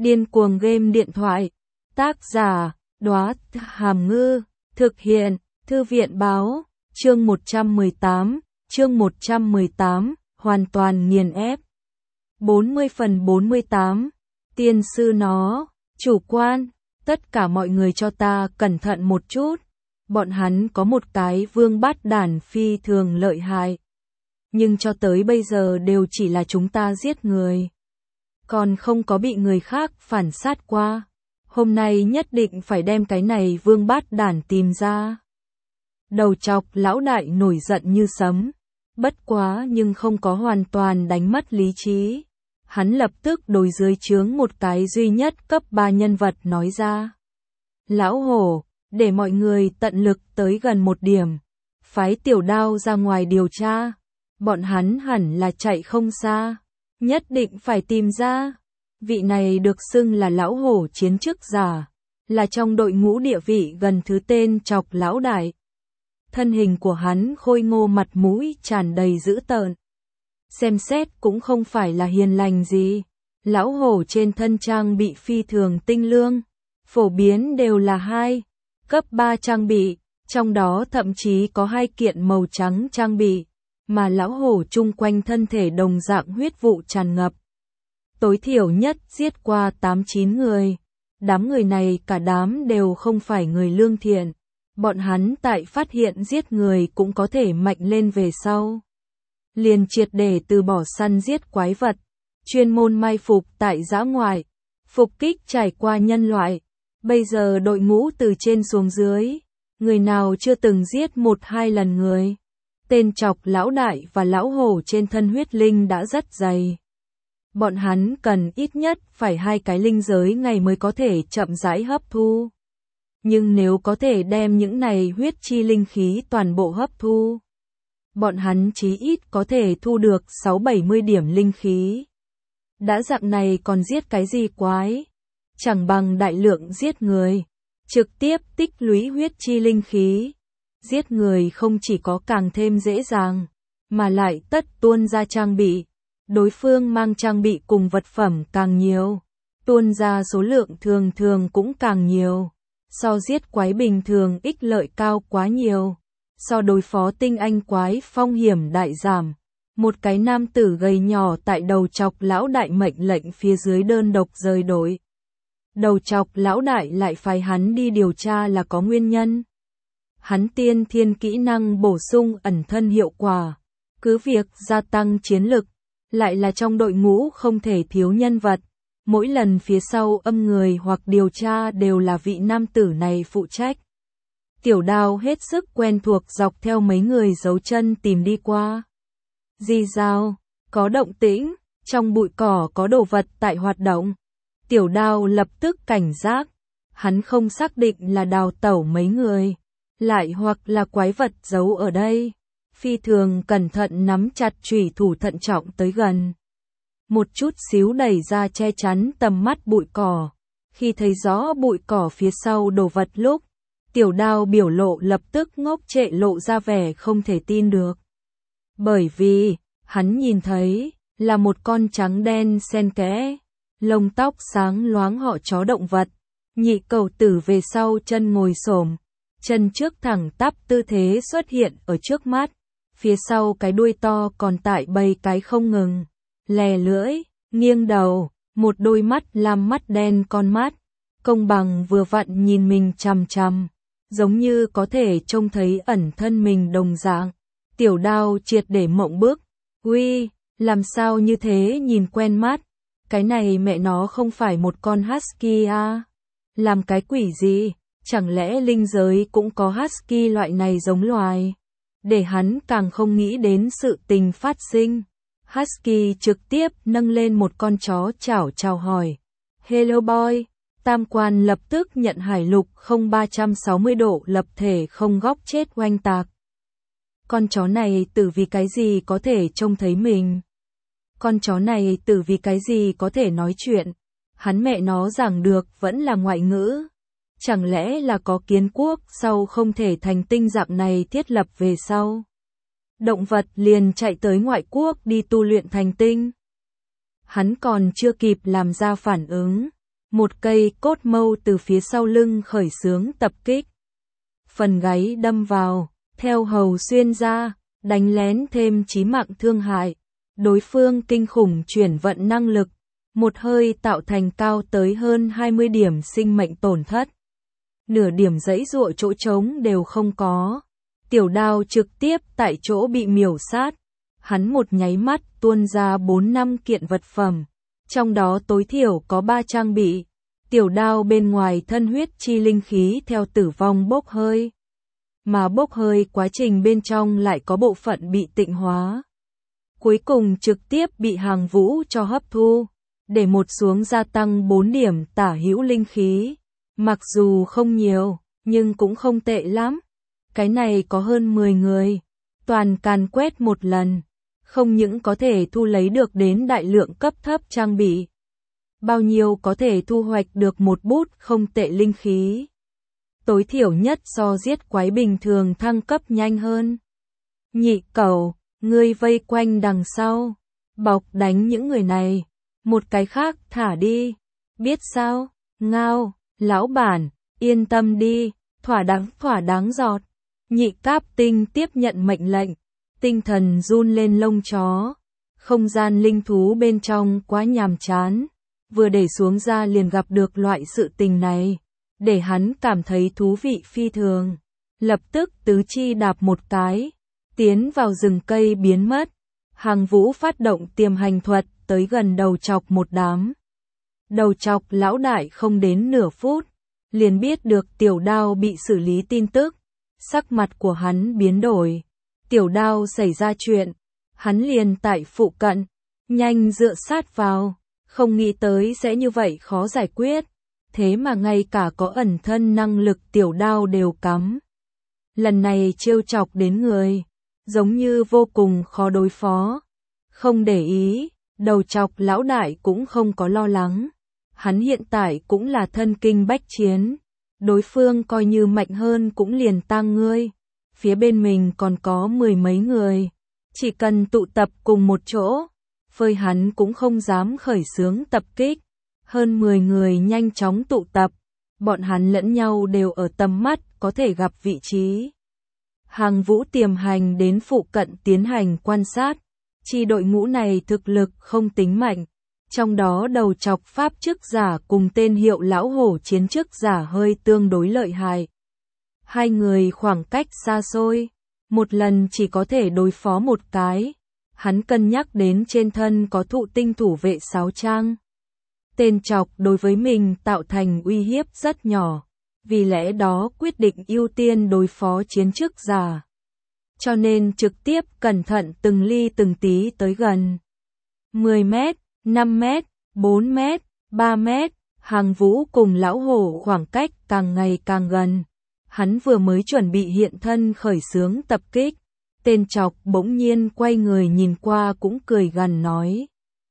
Điên cuồng game điện thoại. Tác giả, Đóa Hàm Ngư. Thực hiện, Thư viện báo. Chương 118, hoàn toàn nghiền ép. 40/48. Tiên sư nó, chủ quan, tất cả mọi người cho ta cẩn thận một chút. Bọn hắn có một cái vương bát đản phi thường lợi hại. Nhưng cho tới bây giờ đều chỉ là chúng ta giết người. Còn không có bị người khác phản sát qua. Hôm nay nhất định phải đem cái này vương bát đản tìm ra. Đầu chọc lão đại nổi giận như sấm. Bất quá nhưng không có hoàn toàn đánh mất lý trí. Hắn lập tức đối dưới trướng một cái duy nhất cấp 3 nhân vật nói ra. Lão hổ, để mọi người tận lực tới gần một điểm. Phái tiểu đao ra ngoài điều tra. Bọn hắn hẳn là chạy không xa. Nhất định phải tìm ra. Vị này được xưng là lão hổ chiến chức giả. Là trong đội ngũ địa vị gần thứ tên chọc lão đại. Thân hình của hắn khôi ngô, mặt mũi tràn đầy dữ tợn. Xem xét cũng không phải là hiền lành gì. Lão hổ trên thân trang bị phi thường tinh lương. Phổ biến đều là 2 cấp 3 trang bị. Trong đó thậm chí có 2 kiện màu trắng trang bị. Mà lão hổ chung quanh thân thể đồng dạng huyết vụ tràn ngập. Tối thiểu nhất giết qua 8-9 người. Đám người này cả đám đều không phải người lương thiện. Bọn hắn tại phát hiện giết người cũng có thể mạnh lên về sau. Liền triệt để từ bỏ săn giết quái vật. Chuyên môn mai phục tại dã ngoại. Phục kích trải qua nhân loại. Bây giờ đội ngũ từ trên xuống dưới. Người nào chưa từng giết 1-2 lần người. Tên chọc lão đại và lão hổ trên thân huyết linh đã rất dày. Bọn hắn cần ít nhất phải 2 cái linh giới ngày mới có thể chậm rãi hấp thu. Nhưng nếu có thể đem những này huyết chi linh khí toàn bộ hấp thu, bọn hắn chí ít có thể thu được 6-70 điểm linh khí. Đã dạng này còn giết cái gì quái? Chẳng bằng đại lượng giết người, trực tiếp tích lũy huyết chi linh khí. Giết người không chỉ có càng thêm dễ dàng, mà lại tất tuôn ra trang bị. Đối phương mang trang bị cùng vật phẩm càng nhiều, tuôn ra số lượng thường thường cũng càng nhiều. So giết quái bình thường ích lợi cao quá nhiều. So đối phó tinh anh quái phong hiểm đại giảm. Một cái nam tử gầy nhỏ tại đầu chọc lão đại mệnh lệnh phía dưới đơn độc rời đội. Đầu chọc lão đại lại phái hắn đi điều tra là có nguyên nhân. Hắn tiên thiên kỹ năng bổ sung ẩn thân hiệu quả. Cứ việc gia tăng chiến lực, lại là trong đội ngũ không thể thiếu nhân vật. Mỗi lần phía sau âm người hoặc điều tra đều là vị nam tử này phụ trách. Tiểu đao hết sức quen thuộc dọc theo mấy người dấu chân tìm đi qua. Di dao, có động tĩnh, trong bụi cỏ có đồ vật tại hoạt động. Tiểu đao lập tức cảnh giác. Hắn không xác định là đào tẩu mấy người, lại hoặc là quái vật giấu ở đây. Phi thường cẩn thận nắm chặt chủy thủ thận trọng tới gần. Một chút xíu đẩy ra che chắn tầm mắt bụi cỏ. Khi thấy rõ bụi cỏ phía sau đồ vật lúc, tiểu đao biểu lộ lập tức ngốc trệ, lộ ra vẻ không thể tin được. Bởi vì, hắn nhìn thấy, là một con trắng đen xen kẽ, lông tóc sáng loáng họ chó động vật. Nhị cầu tử về sau chân ngồi xổm, chân trước thẳng tắp tư thế xuất hiện ở trước mắt. Phía sau cái đuôi to còn tại bầy cái không ngừng. Lè lưỡi, nghiêng đầu, một đôi mắt lam mắt đen con mắt, công bằng vừa vặn nhìn mình chằm chằm, giống như có thể trông thấy ẩn thân mình đồng dạng. Tiểu đao triệt để mộng bức, uy, làm sao như thế nhìn quen mắt, cái này mẹ nó không phải một con husky à? Làm cái quỷ gì, chẳng lẽ linh giới cũng có husky loại này giống loài? Để hắn càng không nghĩ đến sự tình phát sinh. Husky trực tiếp nâng lên một con chó chào hỏi. Hello boy, tam quan lập tức nhận hải lục không 360 độ lập thể không góc chết oanh tạc. Con chó này từ vì cái gì có thể trông thấy mình? Con chó này từ vì cái gì có thể nói chuyện? Hắn mẹ nó giảng được vẫn là ngoại ngữ. Chẳng lẽ là có kiến quốc sau không thể thành tinh dạng này thiết lập về sau? Động vật liền chạy tới ngoại quốc đi tu luyện thành tinh. Hắn còn chưa kịp làm ra phản ứng, Một cây cốt mâu từ phía sau lưng khởi xướng tập kích. Phần gáy đâm vào, theo hầu xuyên ra, đánh lén thêm chí mạng thương hại. Đối phương kinh khủng chuyển vận năng lực, một hơi tạo thành cao tới hơn 20 điểm sinh mệnh tổn thất. Nửa điểm giãy giụa chỗ trống đều không có. Tiểu Đao trực tiếp tại chỗ bị miểu sát. Hắn một nháy mắt tuôn ra 4-5 kiện vật phẩm, trong đó tối thiểu có 3 trang bị. Tiểu Đao bên ngoài thân huyết chi linh khí theo tử vong bốc hơi, mà bốc hơi quá trình bên trong lại có bộ phận bị tịnh hóa. Cuối cùng trực tiếp bị Hàng Vũ cho hấp thu, để một xuống gia tăng 4 điểm tả hữu linh khí. Mặc dù không nhiều, nhưng cũng không tệ lắm. Cái này có hơn 10 người, toàn càn quét một lần, không những có thể thu lấy được đến đại lượng cấp thấp trang bị, bao nhiêu có thể thu hoạch được một bút không tệ linh khí. Tối thiểu nhất so giết quái bình thường thăng cấp nhanh hơn. Nhị Cẩu, ngươi vây quanh đằng sau, bọc đánh những người này, một cái khác thả đi, biết sao? Ngao, lão bản, yên tâm đi, thỏa đáng giọt. Nhị Cáp Tinh tiếp nhận mệnh lệnh, tinh thần run lên lông chó. Không gian linh thú bên trong quá nhàm chán, vừa để xuống ra liền gặp được loại sự tình này, để hắn cảm thấy thú vị phi thường. Lập tức tứ chi đạp một cái, tiến vào rừng cây biến mất. Hàng Vũ phát động tiềm hành thuật tới gần đầu chọc một đám. Đầu chọc lão đại không đến nửa phút, liền biết được Tiểu Đao bị xử lý tin tức. Sắc mặt của hắn biến đổi. Tiểu Đao xảy ra chuyện, hắn liền tại phụ cận, nhanh dựa sát vào, không nghĩ tới sẽ như vậy khó giải quyết. Thế mà ngay cả có ẩn thân năng lực Tiểu Đao đều cắm. Lần này trêu chọc đến người, giống như vô cùng khó đối phó. Không để ý, đầu chọc lão đại cũng không có lo lắng. Hắn hiện tại cũng là thân kinh bách chiến. Đối phương coi như mạnh hơn cũng liền tang ngươi. Phía bên mình còn có 10 mấy người. Chỉ cần tụ tập cùng một chỗ, phơi hắn cũng không dám khởi xướng tập kích. Hơn 10 người nhanh chóng tụ tập. Bọn hắn lẫn nhau đều ở tầm mắt có thể gặp vị trí. Hàng Vũ tiềm hành đến phụ cận tiến hành quan sát. Chi đội ngũ này thực lực không tính mạnh. Trong đó đầu chọc pháp chức giả cùng tên hiệu lão hổ chiến chức giả hơi tương đối lợi hại. Hai người khoảng cách xa xôi, một lần chỉ có thể đối phó một cái. Hắn cân nhắc đến trên thân có thụ tinh thủ vệ 6 trang. Tên chọc đối với mình tạo thành uy hiếp rất nhỏ, vì lẽ đó quyết định ưu tiên đối phó chiến chức giả. Cho nên trực tiếp cẩn thận từng ly từng tí tới gần. 10 mét, 5 mét, 4 mét, 3 mét, Hàng Vũ cùng lão hổ khoảng cách càng ngày càng gần. Hắn vừa mới chuẩn bị hiện thân khởi xướng tập kích. Tên chọc bỗng nhiên quay người nhìn qua cũng cười gằn nói.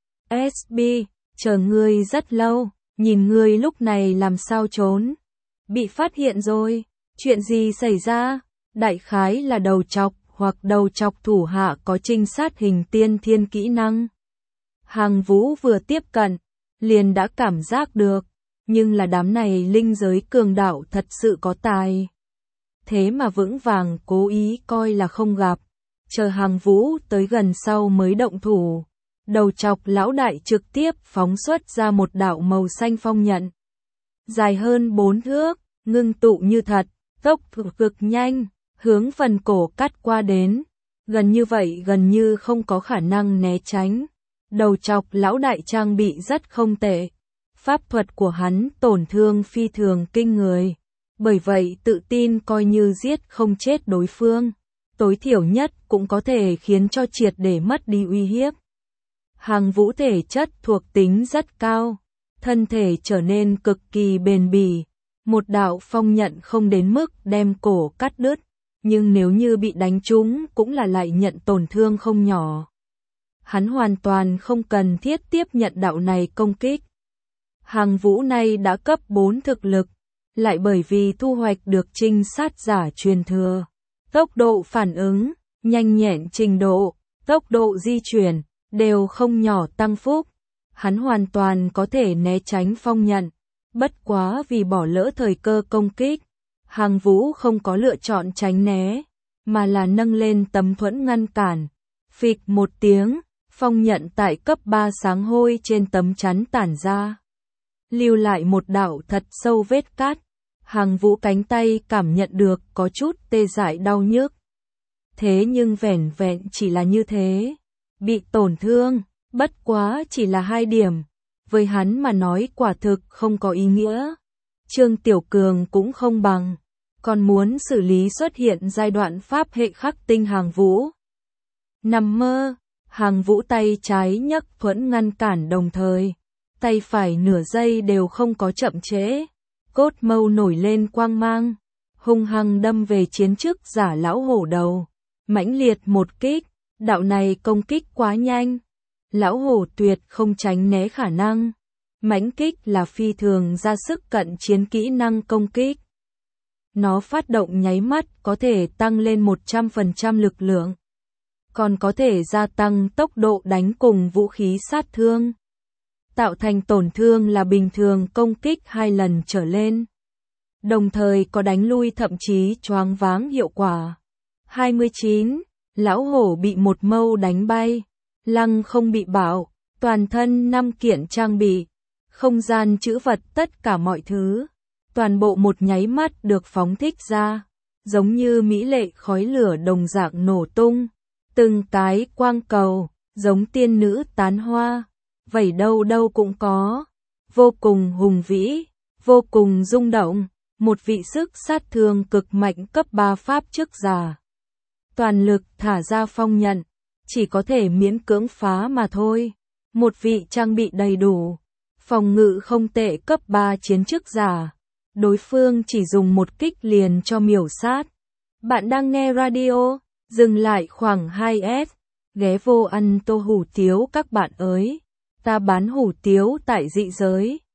SB, chờ ngươi rất lâu, nhìn ngươi lúc này làm sao trốn. Bị phát hiện rồi, chuyện gì xảy ra? Đại khái là đầu chọc hoặc đầu chọc thủ hạ có trinh sát hình tiên thiên kỹ năng. Hàng Vũ vừa tiếp cận, liền đã cảm giác được, nhưng là đám này linh giới cường đạo thật sự có tài. Thế mà vững vàng cố ý coi là không gặp, chờ Hàng Vũ tới gần sau mới động thủ. Đầu chọc lão đại trực tiếp phóng xuất ra một đạo màu xanh phong nhận. Dài hơn 4 thước, ngưng tụ như thật, tốc độ cực nhanh, hướng phần cổ cắt qua đến. Gần như vậy gần như không có khả năng né tránh. Đầu chọc lão đại trang bị rất không tệ. Pháp thuật của hắn tổn thương phi thường kinh người. Bởi vậy tự tin coi như giết không chết đối phương. Tối thiểu nhất cũng có thể khiến cho triệt để mất đi uy hiếp. Hàng Vũ thể chất thuộc tính rất cao. Thân thể trở nên cực kỳ bền bỉ. Một đạo phong nhận không đến mức đem cổ cắt đứt. Nhưng nếu như bị đánh trúng cũng là lại nhận tổn thương không nhỏ. Hắn hoàn toàn không cần thiết tiếp nhận đạo này công kích. Hàng Vũ này đã cấp 4 thực lực, lại bởi vì thu hoạch được trinh sát giả truyền thừa. Tốc độ phản ứng, nhanh nhẹn trình độ, tốc độ di chuyển, đều không nhỏ tăng phúc. Hắn hoàn toàn có thể né tránh phong nhận, Bất quá vì bỏ lỡ thời cơ công kích, Hàng Vũ không có lựa chọn tránh né, mà là nâng lên tấm thuẫn ngăn cản. Phịch một tiếng, phong nhận tại cấp 3 sáng hôi trên tấm chắn tản ra, lưu lại một đạo thật sâu vết cắt. Hàng Vũ cánh tay cảm nhận được có chút tê dại đau nhức. Thế nhưng vẻn vẹn chỉ là như thế, bị tổn thương, bất quá chỉ là 2 điểm, với hắn mà nói quả thực không có ý nghĩa. Trương Tiểu Cường cũng không bằng, còn muốn xử lý xuất hiện giai đoạn pháp hệ khắc tinh Hàng Vũ. Nằm mơ, Hàng Vũ tay trái nhấc thuẫn ngăn cản đồng thời, tay phải nửa giây đều không có chậm trễ, cốt mâu nổi lên quang mang, hung hăng đâm về chiến chức giả lão hổ đầu, mãnh liệt một kích, đạo này công kích quá nhanh, lão hổ tuyệt không tránh né khả năng, mãnh kích là phi thường ra sức cận chiến kỹ năng công kích. Nó phát động nháy mắt có thể tăng lên 100% lực lượng, còn có thể gia tăng tốc độ đánh cùng vũ khí sát thương, tạo thành tổn thương là bình thường công kích 2 lần trở lên, đồng thời có đánh lui thậm chí choáng váng hiệu quả. 29. Lão hổ bị một mâu đánh bay, lăng không bị bạo, toàn thân 5 kiện trang bị, không gian trữ vật tất cả mọi thứ, toàn bộ một nháy mắt được phóng thích ra, giống như mỹ lệ khói lửa đồng dạng nổ tung, từng cái quang cầu, giống tiên nữ tán hoa, vẩy đâu đâu cũng có, vô cùng hùng vĩ, vô cùng rung động, một vị sức sát thương cực mạnh cấp 3 pháp chức giả. Toàn lực thả ra phong nhận, chỉ có thể miễn cưỡng phá mà thôi. Một vị trang bị đầy đủ, phòng ngự không tệ cấp 3 chiến chức giả, đối phương chỉ dùng một kích liền cho miểu sát. Bạn đang nghe radio, dừng lại khoảng 2S, ghé vô ăn tô hủ tiếu các bạn ơi. Ta bán hủ tiếu tại dị giới.